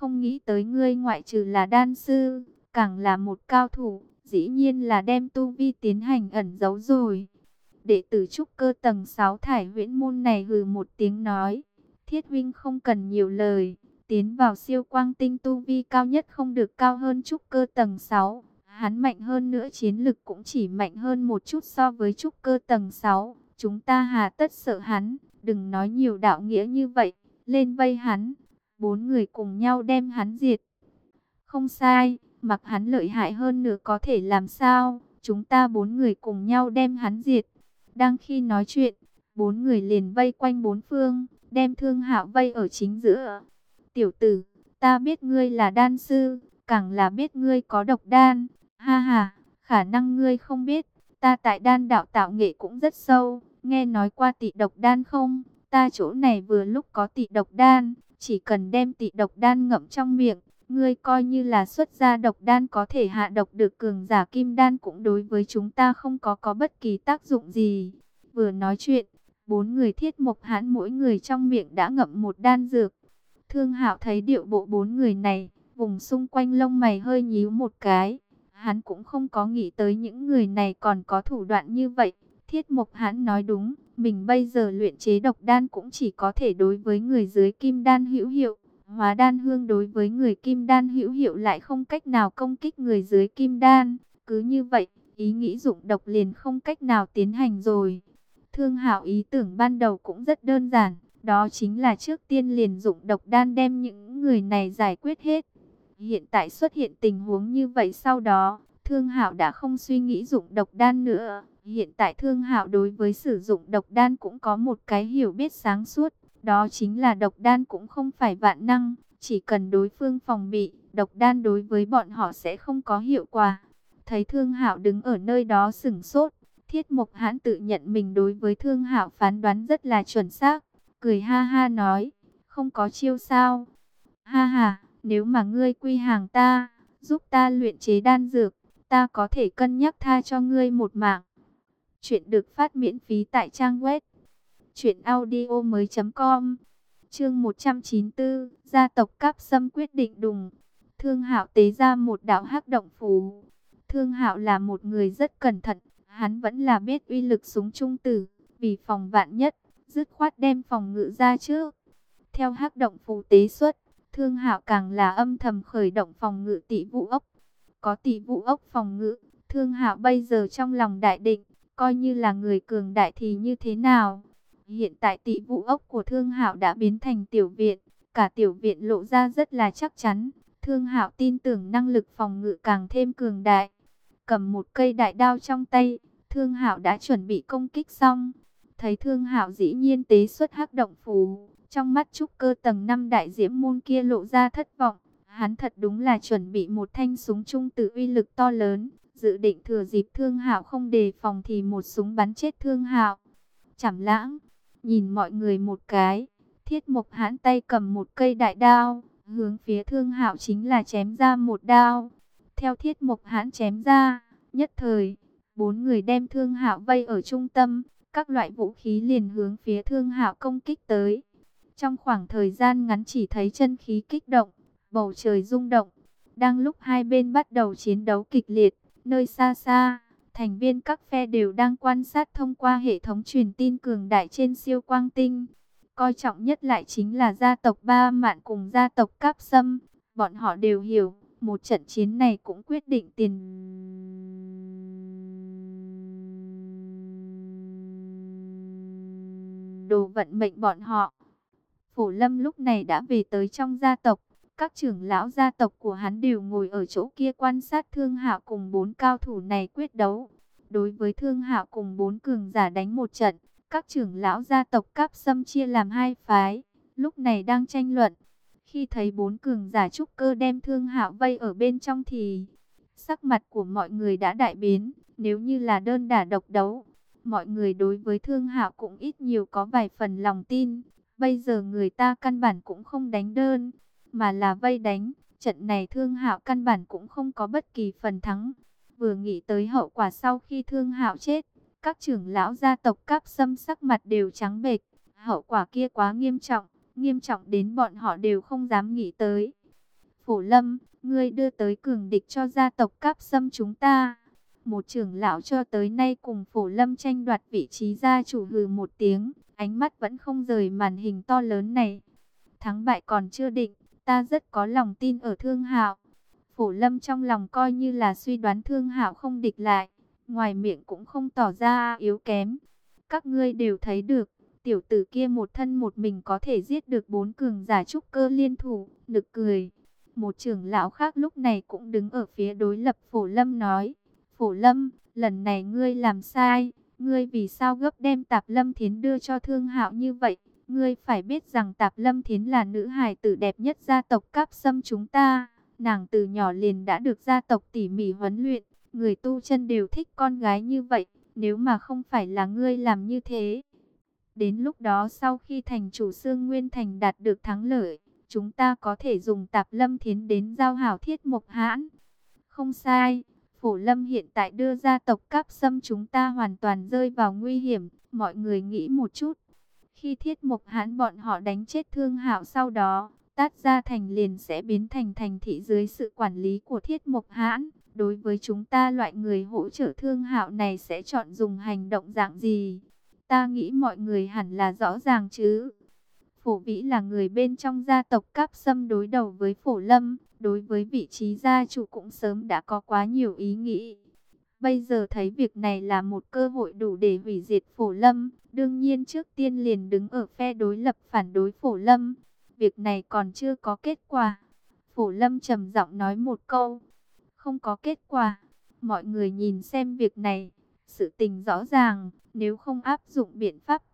Không nghĩ tới ngươi ngoại trừ là đan sư, càng là một cao thủ, dĩ nhiên là đem tu vi tiến hành ẩn giấu rồi. Đệ tử trúc cơ tầng 6 Thải Huyễn môn này hừ một tiếng nói, Thiết huynh không cần nhiều lời, tiến vào siêu quang tinh tu vi cao nhất không được cao hơn trúc cơ tầng 6. Hắn mạnh hơn nữa chiến lực cũng chỉ mạnh hơn một chút so với trúc cơ tầng 6. Chúng ta hà tất sợ hắn, đừng nói nhiều đạo nghĩa như vậy, lên vây hắn. 4 người cùng nhau đem hắn diệt. Không sai, mặc hắn lợi hại hơn nữa có thể làm sao, chúng ta 4 người cùng nhau đem hắn diệt. Đang khi nói chuyện, 4 người liền vây quanh 4 phương, đem Thương Hạo vây ở chính giữa. Tiểu tử, ta biết ngươi là đan sư, càng là biết ngươi có độc đan. Ha ha, khả năng ngươi không biết, ta tại đan đạo tạo nghệ cũng rất sâu, nghe nói qua tị độc đan không? Ta chỗ này vừa lúc có tị độc đan, chỉ cần đem tị độc đan ngậm trong miệng, ngươi coi như là xuất ra độc đan có thể hạ độc được cường giả kim đan cũng đối với chúng ta không có bất kỳ tác dụng gì. Vừa nói chuyện, 4 người Thiết Mộc Hãn mỗi người trong miệng đã ngậm một đan dược. Thương Hạo thấy điệu bộ 4 người này, vùng xung quanh lông mày hơi nhíu một cái. Hắn cũng không có nghĩ tới những người này còn có thủ đoạn như vậy. Thiết Mộc Hãn nói đúng, mình bây giờ luyện chế độc đan cũng chỉ có thể đối với người dưới kim đan hữu hiệu. Hóa đan hương đối với người kim đan hữu hiệu lại không cách nào công kích người dưới kim đan. Cứ như vậy, ý nghĩ dụng độc liền không cách nào tiến hành rồi. Thương Hạo ý tưởng ban đầu cũng rất đơn giản, đó chính là trước tiên liền dụng độc đan đem những người này giải quyết hết. Hiện tại xuất hiện tình huống như vậy sau đó, Thương Hạo đã không suy nghĩ dụng độc đan nữa. Hiện tại Thương Hạo đối với sử dụng độc đan cũng có một cái hiểu biết sáng suốt, đó chính là độc đan cũng không phải vạn năng, chỉ cần đối phương phòng bị, độc đan đối với bọn họ sẽ không có hiệu quả. Thấy Thương Hạo đứng ở nơi đó sững sốt, Thiết Mộc Hãn tự nhận mình đối với Thương Hạo phán đoán rất là chuẩn xác, cười ha ha nói, không có chiêu sao? Ha ha, nếu mà ngươi quy hàng ta, giúp ta luyện chế đan dược, ta có thể cân nhắc tha cho ngươi một mạng. Chuyện được phát miễn phí tại trang web truyệnaudiomoi.com. Chương 194, gia tộc Cáp Sâm quyết định đùng. Thương Hạo tế ra một đạo hắc động phù. Thương Hạo là một người rất cẩn thận, hắn vẫn là biết uy lực súng trung tử, vì phòng vạn nhất, dứt khoát đem phòng ngự ra trước. Theo hắc động phù tế xuất, Thương Hạo càng là âm thầm khởi động phòng ngự Tị Vũ ốc. Có Tị Vũ ốc phòng ngự, Thương Hạo bây giờ trong lòng đại định, coi như là người cường đại thì như thế nào? Hiện tại Tị Vũ ốc của Thương Hạo đã biến thành tiểu viện, cả tiểu viện lộ ra rất là chắc chắn. Thương Hạo tin tưởng năng lực phòng ngự càng thêm cường đại. Cầm một cây đại đao trong tay, Thương Hạo đã chuẩn bị công kích xong. Thấy Thương Hạo dĩ nhiên tế xuất hắc động phù, trong mắt trúc cơ tầng 5 đại diễm môn kia lộ ra thất vọng. Hắn thật đúng là chuẩn bị một thanh súng trung tử uy lực to lớn, dự định thừa dịp Thương Hạo không đề phòng thì một súng bắn chết Thương Hạo. Trảm Lãng nhìn mọi người một cái, Thiết Mộc Hãn tay cầm một cây đại đao, hướng phía Thương Hạo chính là chém ra một đao. Theo Thiết Mộc Hãn chém ra, nhất thời, 4 người đem Thương Hạo vây ở trung tâm, các loại vũ khí liền hướng phía Thương Hạo công kích tới. Trong khoảng thời gian ngắn chỉ thấy chân khí kích động, bầu trời rung động. Đang lúc hai bên bắt đầu chiến đấu kịch liệt, nơi xa xa, thành viên các phe đều đang quan sát thông qua hệ thống truyền tin cường đại trên siêu quang tinh. Coi trọng nhất lại chính là gia tộc Ba Mạn cùng gia tộc Cáp Sâm. Bọn họ đều hiểu, một trận chiến này cũng quyết định tiền đồ vận mệnh bọn họ. Phổ Lâm lúc này đã về tới trong gia tộc. Các trưởng lão gia tộc của hắn đều ngồi ở chỗ kia quan sát Thương Hạo cùng 4 cao thủ này quyết đấu. Đối với Thương Hạo cùng 4 cường giả đánh một trận, các trưởng lão gia tộc Cáp Sâm chia làm hai phái, lúc này đang tranh luận. Khi thấy 4 cường giả trúc cơ đem Thương Hạo vây ở bên trong thì sắc mặt của mọi người đã đại biến. Nếu như là đơn đả độc đấu, mọi người đối với Thương Hạo cũng ít nhiều có vài phần lòng tin. Bây giờ người ta căn bản cũng không đánh đơn, mà là vây đánh. Trận này Thương Hạo căn bản cũng không có bất kỳ phần thắng. Vừa nghĩ tới hậu quả sau khi Thương Hạo chết, các trưởng lão gia tộc Cáp Sâm sắc mặt đều trắng bệch. Hậu quả kia quá nghiêm trọng đến bọn họ đều không dám nghĩ tới. Phổ Lâm, ngươi đưa tới cường địch cho gia tộc Cáp Sâm chúng ta. Một trưởng lão cho tới nay cùng Phổ Lâm tranh đoạt vị trí gia chủ hừ một tiếng, ánh mắt vẫn không rời màn hình to lớn này. Thắng bại còn chưa định, ta rất có lòng tin ở Thương Hạo. Phổ Lâm trong lòng coi như là suy đoán Thương Hạo không địch lại, ngoài miệng cũng không tỏ ra yếu kém. Các ngươi đều thấy được, tiểu tử kia một thân một mình có thể giết được 4 cường giả trúc cơ liên thủ, nực cười. Một trưởng lão khác lúc này cũng đứng ở phía đối lập Phổ Lâm nói, Phổ Lâm, lần này ngươi làm sai, ngươi vì sao gấp đem Tạp Lâm Thiến đưa cho Thương Hạo như vậy? Ngươi phải biết rằng Tạp Lâm Thiến là nữ hài tử đẹp nhất gia tộc Cáp Sâm chúng ta. Nàng từ nhỏ liền đã được gia tộc tỉ mỉ huấn luyện, người tu chân đều thích con gái như vậy, nếu mà không phải là ngươi làm như thế. Đến lúc đó sau khi thành chủ Xương Nguyên Thành đạt được thắng lợi, chúng ta có thể dùng Tạp Lâm Thiến đến giao hảo Thiết Mộc Hãn. Không sai, Phổ Lâm hiện tại đưa gia tộc Cáp Sâm chúng ta hoàn toàn rơi vào nguy hiểm, mọi người nghĩ một chút. Khi Thiết Mộc Hãn bọn họ đánh chết Thương Hạo sau đó, Tát Gia Thành liền sẽ biến thành thành thị dưới sự quản lý của Thiết Mộc Hãn. Đối với chúng ta loại người hỗ trợ Thương Hạo này sẽ chọn dùng hành động dạng gì? Ta nghĩ mọi người hẳn là rõ ràng chứ. Phổ Vĩ là người bên trong gia tộc Cáp Sâm đối đầu với Phổ Lâm, đối với vị trí gia chủ cũng sớm đã có quá nhiều ý nghĩ. Bây giờ thấy việc này là một cơ hội đủ để hủy diệt Phổ Lâm, đương nhiên trước tiên liền đứng ở phe đối lập phản đối Phổ Lâm. Việc này còn chưa có kết quả. Phổ Lâm trầm giọng nói một câu, không có kết quả. Mọi người nhìn xem việc này, sự tình rõ ràng, nếu không áp dụng biện pháp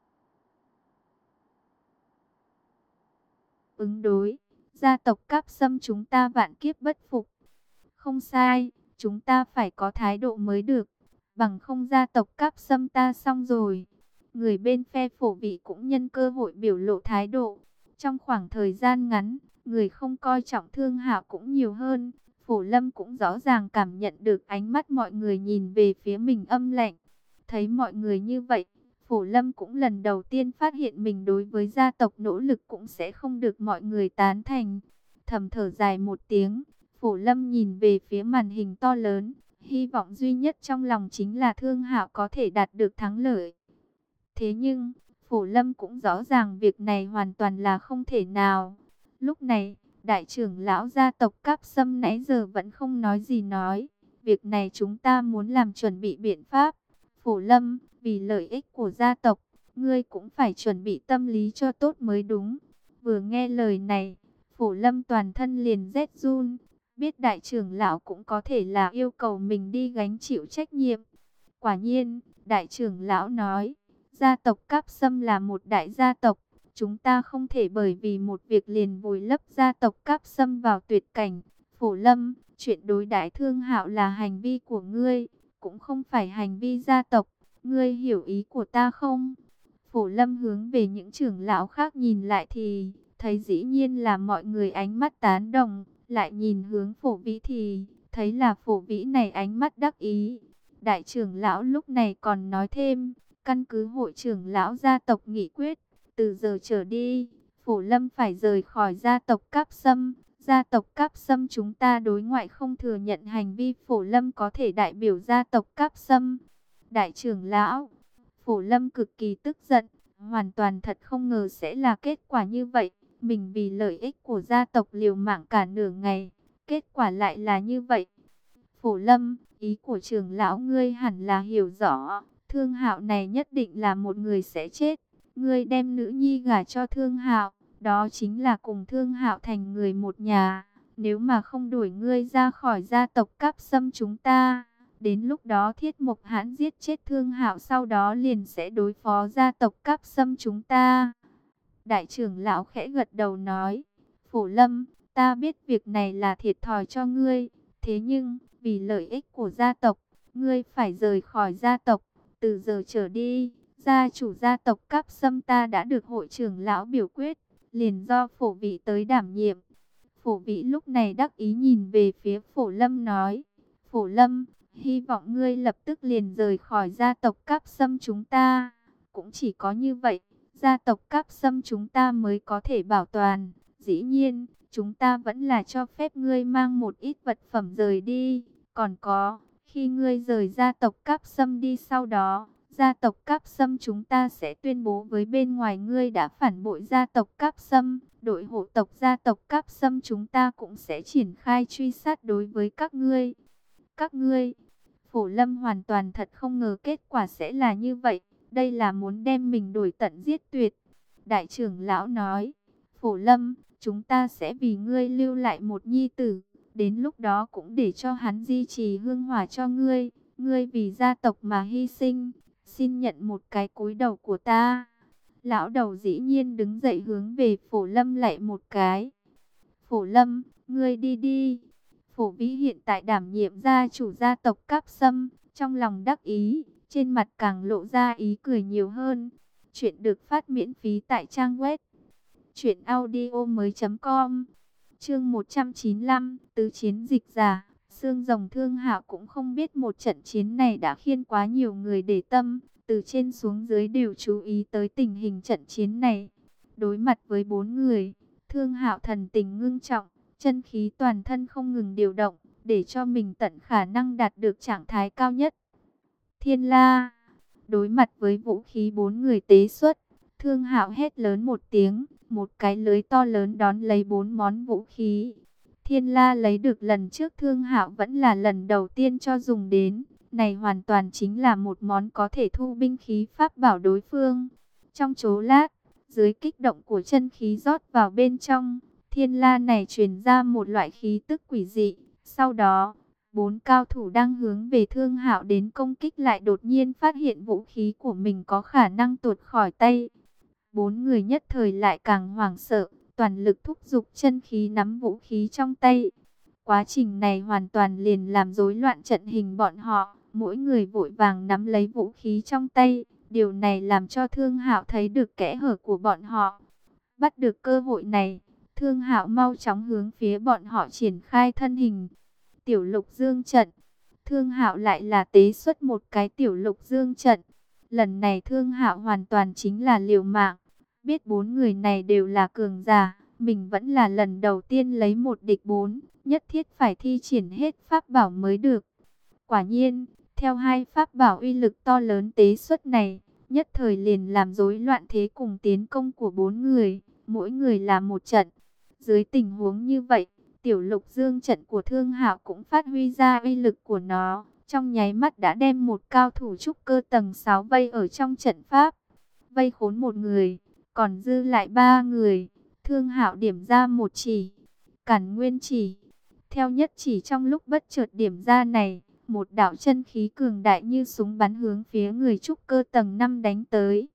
ứng đối, gia tộc Cáp Sâm chúng ta vạn kiếp bất phục. Không sai, chúng ta phải có thái độ mới được, bằng không gia tộc Cáp Sâm ta xong rồi. Người bên phe Phổ Vĩ cũng nhân cơ hội biểu lộ thái độ. Trong khoảng thời gian ngắn, người không coi trọng Thương Hạo cũng nhiều hơn. Phổ Lâm cũng rõ ràng cảm nhận được ánh mắt mọi người nhìn về phía mình âm lạnh. Thấy mọi người như vậy, Phổ Lâm cũng lần đầu tiên phát hiện mình đối với gia tộc nỗ lực cũng sẽ không được mọi người tán thành. Thầm thở dài một tiếng, Phổ Lâm nhìn về phía màn hình to lớn, hy vọng duy nhất trong lòng chính là Thương Hạo có thể đạt được thắng lợi. Thế nhưng, Phổ Lâm cũng rõ ràng việc này hoàn toàn là không thể nào. Lúc này, đại trưởng lão gia tộc Cáp Sâm nãy giờ vẫn không nói gì nói. Việc này chúng ta muốn làm chuẩn bị biện pháp. Phổ Lâm, vì lợi ích của gia tộc, ngươi cũng phải chuẩn bị tâm lý cho tốt mới đúng. Vừa nghe lời này, Phổ Lâm toàn thân liền rét run. Biết đại trưởng lão cũng có thể là yêu cầu mình đi gánh chịu trách nhiệm. Quả nhiên, đại trưởng lão nói, gia tộc Cáp Sâm là một đại gia tộc. Chúng ta không thể bởi vì một việc liền vùi lấp gia tộc Cáp Sâm vào tuyệt cảnh. Phổ Lâm, chuyện đối đãi Thương Hạo là hành vi của ngươi, cũng không phải hành vi gia tộc. Ngươi hiểu ý của ta không? Phổ Lâm hướng về những trưởng lão khác nhìn lại thì thấy dĩ nhiên là mọi người ánh mắt tán đồng. Lại nhìn hướng Phổ Vĩ thì thấy là Phổ Vĩ này ánh mắt đắc ý. Đại trưởng lão lúc này còn nói thêm, căn cứ hội trưởng lão gia tộc nghị quyết, từ giờ trở đi, Phổ Lâm phải rời khỏi gia tộc Cáp Sâm. Gia tộc Cáp Sâm chúng ta đối ngoại không thừa nhận hành vi Phổ Lâm có thể đại biểu gia tộc Cáp Sâm. Đại trưởng lão, Phổ Lâm cực kỳ tức giận, hoàn toàn thật không ngờ sẽ là kết quả như vậy. Mình vì lợi ích của gia tộc liều mạng cả nửa ngày, kết quả lại là như vậy. Phổ Lâm, ý của trưởng lão ngươi hẳn là hiểu rõ, Thương Hạo này nhất định là một người sẽ chết. Ngươi đem nữ nhi gả cho Thương Hạo, đó chính là cùng Thương Hạo thành người một nhà. Nếu mà không đuổi ngươi ra khỏi gia tộc Cáp Sâm chúng ta, đến lúc đó Thiết Mộc Hãn giết chết Thương Hạo sau đó liền sẽ đối phó gia tộc Cáp Sâm chúng ta. Đại trưởng lão khẽ gật đầu nói, Phổ Lâm, ta biết việc này là thiệt thòi cho ngươi, thế nhưng, vì lợi ích của gia tộc, ngươi phải rời khỏi gia tộc. Từ giờ trở đi, gia chủ gia tộc Cáp Sâm ta đã được hội trưởng lão biểu quyết, liền do Phổ Vĩ tới đảm nhiệm. Phổ Vĩ lúc này đắc ý nhìn về phía Phổ Lâm nói, Phổ Lâm, hy vọng ngươi lập tức liền rời khỏi gia tộc Cáp Sâm chúng ta. Cũng chỉ có như vậy, gia tộc Cáp Sâm chúng ta mới có thể bảo toàn. Dĩ nhiên, chúng ta vẫn là cho phép ngươi mang một ít vật phẩm rời đi. Còn có, khi ngươi rời gia tộc Cáp Sâm đi sau đó, gia tộc Cáp Sâm chúng ta sẽ tuyên bố với bên ngoài ngươi đã phản bội gia tộc Cáp Sâm. Đội hộ tộc gia tộc Cáp Sâm chúng ta cũng sẽ triển khai truy sát đối với các ngươi. Các ngươi, Phổ Lâm hoàn toàn thật không ngờ kết quả sẽ là như vậy. Đây là muốn đem mình đuổi tận giết tuyệt. Đại trưởng lão nói, Phổ Lâm, chúng ta sẽ vì ngươi lưu lại một nhi tử. Đến lúc đó cũng để cho hắn di trì hương hỏa cho ngươi. Ngươi vì gia tộc mà hy sinh, xin nhận một cái cúi đầu của ta. Lão đầu dĩ nhiên đứng dậy hướng về Phổ Lâm lạy một cái. Phổ Lâm, ngươi đi đi. Phổ Vĩ hiện tại đảm nhiệm gia chủ gia tộc Cáp Sâm, trong lòng đắc ý, trên mặt càng lộ ra ý cười nhiều hơn. Chuyện được phát miễn phí tại trang web truyệnaudiomoi.com. Chương 195, tứ chiến dịch giả. Xương Rồng Thương Hạo cũng không biết một trận chiến này đã khiến quá nhiều người để tâm, từ trên xuống dưới đều chú ý tới tình hình trận chiến này. Đối mặt với 4 người, Thương Hạo thần tình ngưng trọng, chân khí toàn thân không ngừng điều động, để cho mình tận khả năng đạt được trạng thái cao nhất. Thiên La, đối mặt với vũ khí 4 người tế xuất, Thương Hạo hét lớn một tiếng, một cái lưới to lớn đón lấy 4 món vũ khí. Thiên La lấy được lần trước Thương Hạo vẫn là lần đầu tiên cho dùng đến, này hoàn toàn chính là một món có thể thu binh khí pháp bảo đối phương. Trong chốc lát, dưới kích động của chân khí rót vào bên trong, Thiên La này truyền ra một loại khí tức quỷ dị. Sau đó, 4 cao thủ đang hướng về Thương Hạo đến công kích lại đột nhiên phát hiện vũ khí của mình có khả năng tuột khỏi tay. 4 người nhất thời lại càng hoảng sợ, toàn lực thúc giục chân khí nắm vũ khí trong tay. Quá trình này hoàn toàn liền làm rối loạn trận hình bọn họ, mỗi người vội vàng nắm lấy vũ khí trong tay. Điều này làm cho Thương Hạo thấy được kẽ hở của bọn họ. Bắt được cơ hội này, Thương Hạo mau chóng hướng phía bọn họ triển khai thân hình. Tiểu Lục Dương trận. Thương Hạo lại là tế xuất một cái Tiểu Lục Dương trận. Lần này Thương Hạo hoàn toàn chính là liều mạng. Biết 4 người này đều là cường giả, mình vẫn là lần đầu tiên lấy 1 địch 4, nhất thiết phải thi triển hết pháp bảo mới được. Quả nhiên, theo 2 pháp bảo uy lực to lớn tế xuất này, nhất thời liền làm rối loạn thế cùng tiến công của 4 người, mỗi người là một trận. Dưới tình huống như vậy, Tiểu Lục Dương trận của Thương Hạo cũng phát huy ra uy lực của nó, trong nháy mắt đã đem một cao thủ trúc cơ tầng 6 vây ở trong trận pháp, vây khốn một người, còn dư lại 3 người. Thương Hạo điểm ra một chỉ, Cản Nguyên chỉ. Theo nhất chỉ trong lúc bất chợt điểm ra này, một đạo chân khí cường đại như súng bắn hướng phía người trúc cơ tầng 5 đánh tới.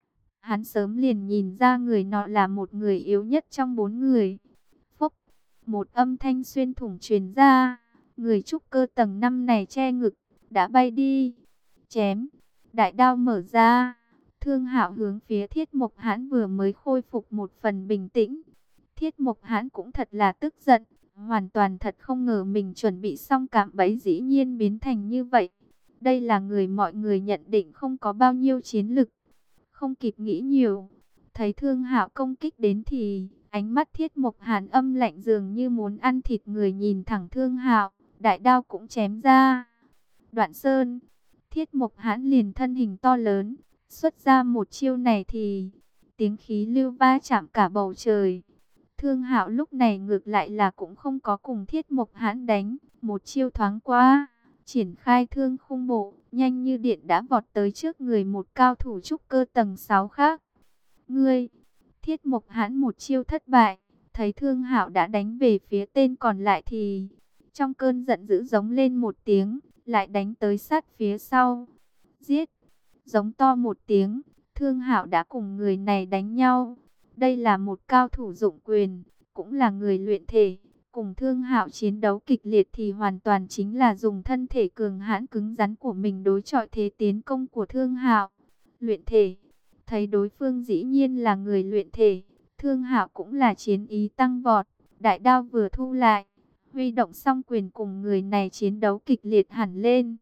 Hắn sớm liền nhìn ra người nọ là một người yếu nhất trong 4 người. Phốc, một âm thanh xuyên thủng truyền ra, người trúc cơ tầng 5 này che ngực, đã bay đi. Chém, đại đao mở ra. Thương Hạo hướng phía Thiết Mộc Hãn vừa mới khôi phục một phần bình tĩnh. Thiết Mộc Hãn cũng thật là tức giận, hoàn toàn thật không ngờ mình chuẩn bị xong cạm bẫy dĩ nhiên biến thành như vậy. Đây là người mọi người nhận định không có bao nhiêu chiến lực. Không kịp nghĩ nhiều, thấy Thương Hạo công kích đến thì ánh mắt Thiết Mộc Hàn âm lạnh dường như muốn ăn thịt người nhìn thẳng Thương Hạo, đại đao cũng chém ra. Đoạn Sơn, Thiết Mộc Hãn liền thân hình to lớn, xuất ra một chiêu này thì tiếng khí lưu va chạm cả bầu trời. Thương Hạo lúc này ngược lại là cũng không có cùng Thiết Mộc Hãn đánh, một chiêu thoáng qua, triển khai thương khung bộ, nhanh như điện đã vọt tới trước người một cao thủ trúc cơ tầng 6 khác. Ngươi, Thiết Mộc Hãn một chiêu thất bại, thấy Thương Hạo đã đánh về phía tên còn lại thì trong cơn giận dữ giống lên một tiếng, lại đánh tới sát phía sau. Giết! Giống to một tiếng, Thương Hạo đã cùng người này đánh nhau. Đây là một cao thủ dụng quyền, cũng là người luyện thể. Cùng Thương Hạo chiến đấu kịch liệt thì hoàn toàn chính là dùng thân thể cường hãn cứng rắn của mình đối chọi thế tiến công của Thương Hạo. Luyện thể, thấy đối phương dĩ nhiên là người luyện thể, Thương Hạo cũng là chiến ý tăng vọt, đại đao vừa thu lại, huy động song quyền cùng người này chiến đấu kịch liệt hẳn lên.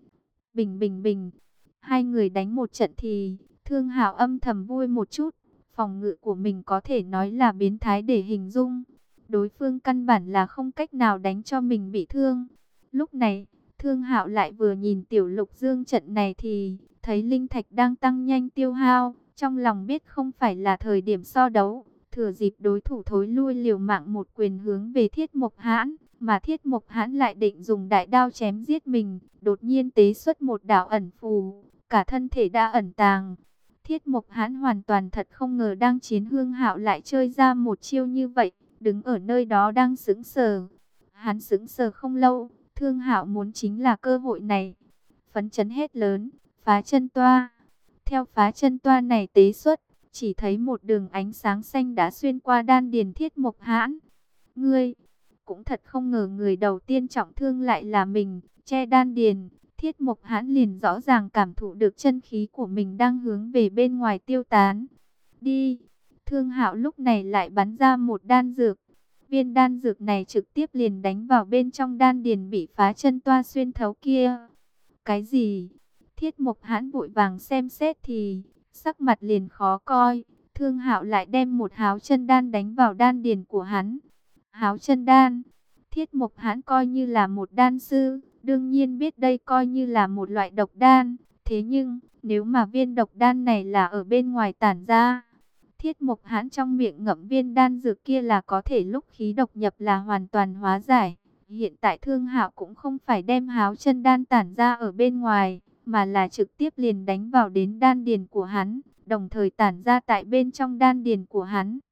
Bình bình bình, hai người đánh một trận thì Thương Hạo âm thầm vui một chút, phòng ngự của mình có thể nói là biến thái để hình dung. đối phương căn bản là không cách nào đánh cho mình bị thương. Lúc này, Thương Hạo lại vừa nhìn Tiểu Lục Dương trận này thì thấy linh thạch đang tăng nhanh tiêu hao, trong lòng biết không phải là thời điểm so đấu, thừa dịp đối thủ thối lui liều mạng một quyền hướng về Thiết Mộc Hãn, mà Thiết Mộc Hãn lại định dùng đại đao chém giết mình, đột nhiên tế xuất một đạo ẩn phù, cả thân thể đã ẩn tàng. Thiết Mộc Hãn hoàn toàn thật không ngờ đang chiến Hương Hạo lại chơi ra một chiêu như vậy, đứng ở nơi đó đang sững sờ. Hắn sững sờ không lâu, Thương Hạo muốn chính là cơ hội này. Phấn chấn hét lớn, phá chân toa. Theo phá chân toa này tế xuất, chỉ thấy một đường ánh sáng xanh đã xuyên qua đan điền Thiết Mộc Hãn. Ngươi, cũng thật không ngờ người đầu tiên trọng thương lại là mình, che đan điền. Thiết Mộc Hãn liền rõ ràng cảm thụ được chân khí của mình đang hướng về bên ngoài tiêu tán. Đi, Thương Hạo lúc này lại bắn ra một đan dược. Viên đan dược này trực tiếp liền đánh vào bên trong đan điền bị phá chân toa xuyên thấu kia. Cái gì? Thiết Mộc Hãn vội vàng xem xét thì sắc mặt liền khó coi. Thương Hạo lại đem một háo chân đan đánh vào đan điền của hắn. Háo chân đan, Thiết Mộc Hãn coi như là một đan sư, đương nhiên biết đây coi như là một loại độc đan. Thế nhưng, nếu mà viên độc đan này là ở bên ngoài tản ra, Thiết Mộc Hãn trong miệng ngậm viên đan dược kia là có thể lúc khí độc nhập là hoàn toàn hóa giải. Hiện tại Thương Hạo cũng không phải đem háo chân đan tản ra ở bên ngoài, mà là trực tiếp liền đánh vào đến đan điền của hắn, đồng thời tản ra tại bên trong đan điền của hắn.